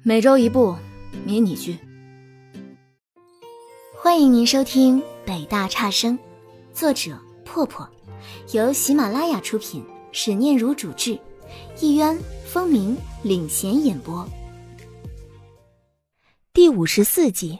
每周一部迷你剧。 欢迎您收听北大差生，作者破破，由喜马拉雅出品，史念如主制，一渊、风鸣领衔演播。第54集。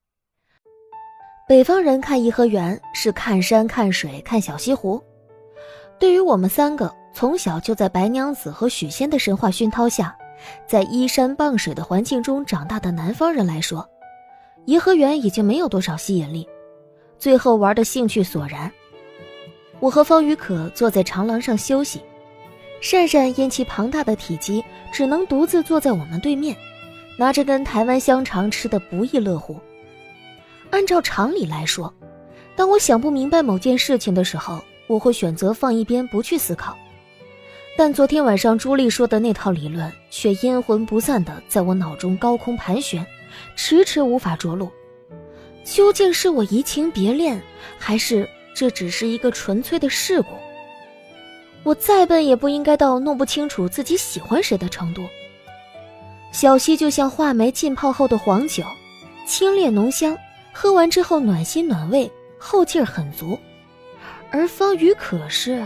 北方人看颐和园是看山看水看小西湖，对于我们三个从小就在白娘子和许仙的神话熏陶下，在依山傍水的环境中长大的南方人来说，颐和园已经没有多少吸引力，最后玩的兴趣索然。我和方宇可坐在长廊上休息，善善因其庞大的体积只能独自坐在我们对面，拿着根台湾香肠吃得不亦乐乎。按照常理来说，当我想不明白某件事情的时候，我会选择放一边不去思考，但昨天晚上朱莉说的那套理论却阴魂不散地在我脑中高空盘旋，迟迟无法着陆。究竟是我移情别恋，还是这只是一个纯粹的事故？我再笨也不应该到弄不清楚自己喜欢谁的程度。小溪就像话梅浸泡后的黄酒，清冽浓香，喝完之后暖心暖胃，后劲儿很足。而方宇可是……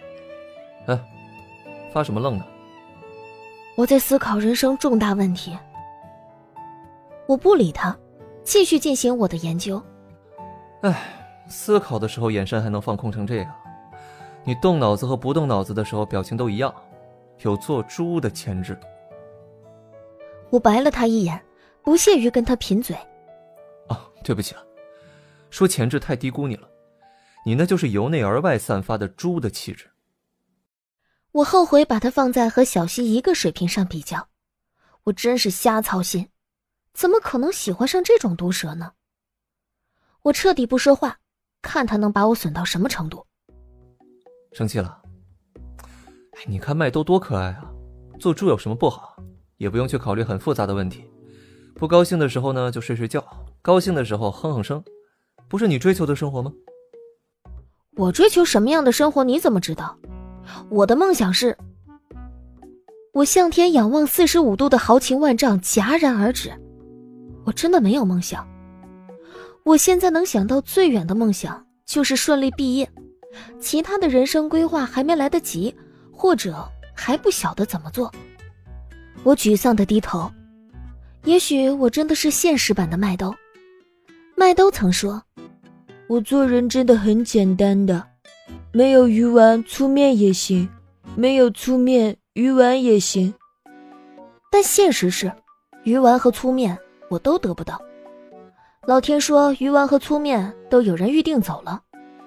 发什么愣呢？ 我在思考人生重大问题。我不理他，继续进行我的研究。 思考的时候眼神还能放空成这样，你动脑子和不动脑子的时候表情都一样，有做猪的潜质。 我白了他一眼，不屑于跟他贫嘴。 对不起了，说潜质太低估你了，你那就是由内而外散发的猪的气质。 我后悔把它放在和小溪一个水平上比较，我真是瞎操心，怎么可能喜欢上这种毒蛇呢？我彻底不说话，看他能把我损到什么程度。 生气了？你看麦兜多可爱啊，做猪有什么不好？也不用去考虑很复杂的问题，不高兴的时候呢就睡睡觉，高兴的时候哼哼声，不是你追求的生活吗？ 我追求什么样的生活你怎么知道？我的梦想是……我向天仰望45度的豪情万丈戛然而止。我真的没有梦想。我现在能想到最远的梦想就是顺利毕业，其他的人生规划还没来得及，或者还不晓得怎么做。我沮丧地低头。也许我真的是现实版的麦兜。麦兜曾说，我做人真的很简单的，没有鱼丸粗面也行，没有粗面鱼丸也行。但现实是，鱼丸和粗面我都得不到。老天说鱼丸和粗面都有人预定走了。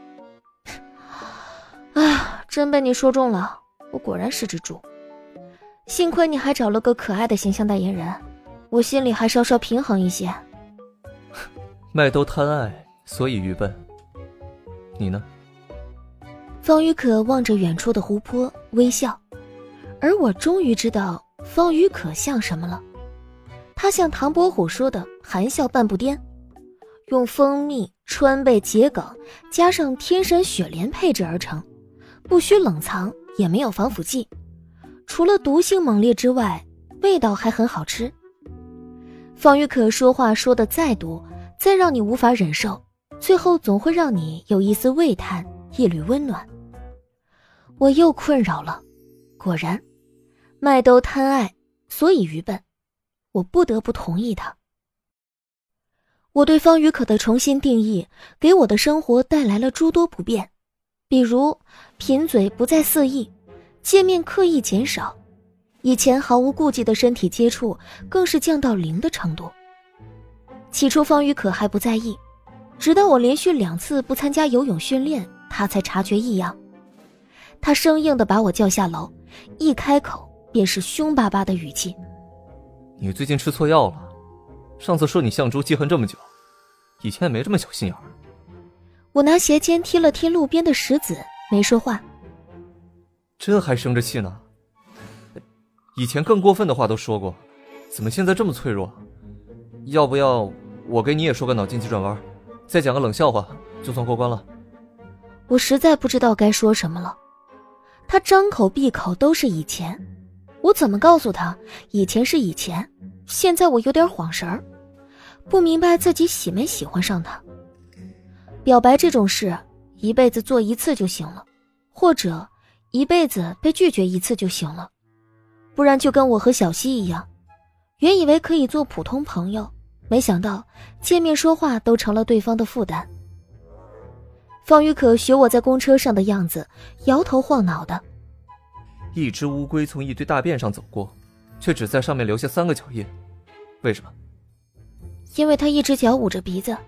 真被你说中了，我果然是只猪。幸亏你还找了个可爱的形象代言人，我心里还稍稍平衡一些。 麦兜贪爱，所以愚笨。你呢？ 方宇可望着远处的湖泊微笑，而我终于知道方宇可像什么了。他像唐伯虎说的含笑半步癫，用蜂蜜、川贝、桔梗加上天山雪莲配制而成，不需冷藏，也没有防腐剂，除了毒性猛烈之外，味道还很好吃。方宇可说话说得再毒，再让你无法忍受，最后总会让你有一丝慰叹，一缕温暖。我又困扰了，果然麦兜贪爱，所以愚笨。我不得不同意他。我对方宇可的重新定义，给我的生活带来了诸多不便，比如贫嘴不再肆意，见面刻意减少，以前毫无顾忌的身体接触更是降到0的程度。起初方宇可还不在意，直到我连续2次不参加游泳训练，他才察觉异样。他生硬地把我叫下楼，一开口便是凶巴巴的语气。 你最近吃错药了，上次说你像猪记恨这么久，以前也没这么小心眼儿。 我拿鞋尖踢了踢路边的石子，没说话。 这还生着气呢？以前更过分的话都说过，怎么现在这么脆弱？要不要我给你也说个脑筋急转弯，再讲个冷笑话，就算过关了？ 我实在不知道该说什么了。他张口闭口都是以前， 我怎么告诉他以前是以前，现在我有点晃神儿，不明白自己喜没喜欢上他。表白这种事，一辈子做一次就行了，或者一辈子被拒绝一次就行了，不然就跟我和小溪一样，原以为可以做普通朋友，没想到见面说话都成了对方的负担。方雨可学我在公车上的样子，摇头晃脑的。 一只乌龟从一堆大便上走过，却只在上面留下3个脚印，为什么？ 因为他一只脚捂着鼻子。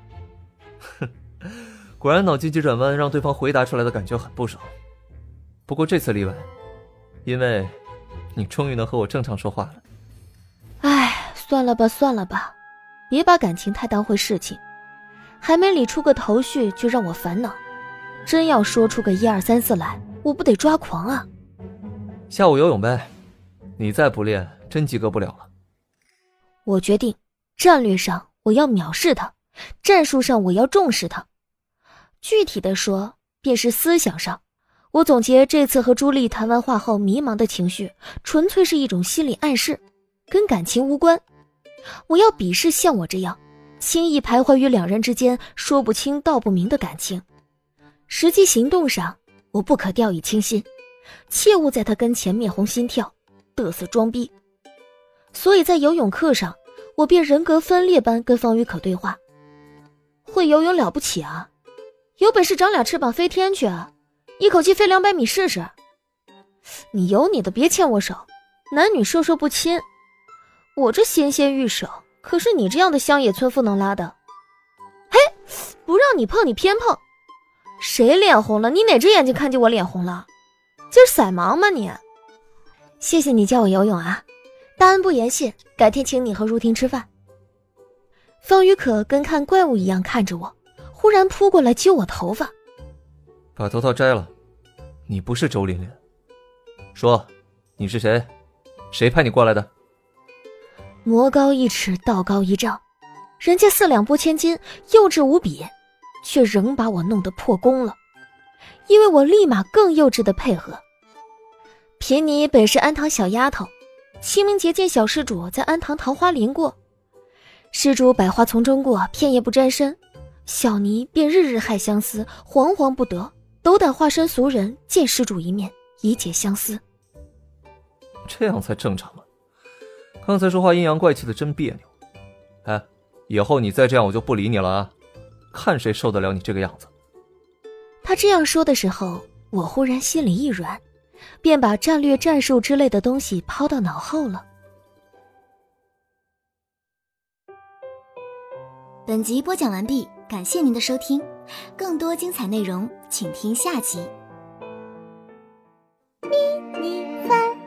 果然脑筋急转弯让对方回答出来的感觉很不爽。不过这次例外，因为你终于能和我正常说话了。 唉，算了吧算了吧，别把感情太当回事情，还没理出个头绪就让我烦恼，真要说出个1、2、3、4来，我不得抓狂啊。 下午游泳呗，你再不练真及格不了了。 我决定，战略上我要藐视他，战术上我要重视他。具体的说，便是思想上。我总结这次和朱莉谈完话后迷茫的情绪，纯粹是一种心理暗示，跟感情无关。我要鄙视像我这样轻易徘徊于两人之间说不清道不明的感情。实际行动上，我不可掉以轻心，切勿在他跟前面红心跳，嘚瑟装逼。所以在游泳课上，我便人格分裂般跟方雨可对话。会游泳了不起啊，有本事长俩翅膀飞天去啊，一口气飞200米试试。你有你的，别牵我手，男女授受不亲。我这纤纤玉手，可是你这样的乡野村妇能拉的。嘿，不让你碰你偏碰。谁脸红了？你哪只眼睛看见我脸红了？今儿色盲吗你？谢谢你教我游泳啊，大恩不言谢，改天请你和如婷吃饭。方雨可跟看怪物一样看着我，忽然扑过来揪我头发。 把头套摘了，你不是周琳琳。说，你是谁？谁派你过来的？ 魔高一尺，道高一丈，人家4两拨千斤，幼稚无比，却仍把我弄得破功了，因为我立马更幼稚的配合。贫妮本是安堂小丫头，清明节见小施主在安堂桃花林过，施主百花丛中过，片叶不沾身，小妮便日日害相思，惶惶不得，斗胆化身俗人见施主一面，以解相思。 这样才正常嘛。刚才说话阴阳怪气的真别扭。哎，以后你再这样我就不理你了啊，看谁受得了你这个样子。 他这样说的时候，我忽然心里一软，便把战略战术之类的东西抛到脑后了。 本集播讲完毕，感谢您的收听，更多精彩内容请听下集。咪咪番。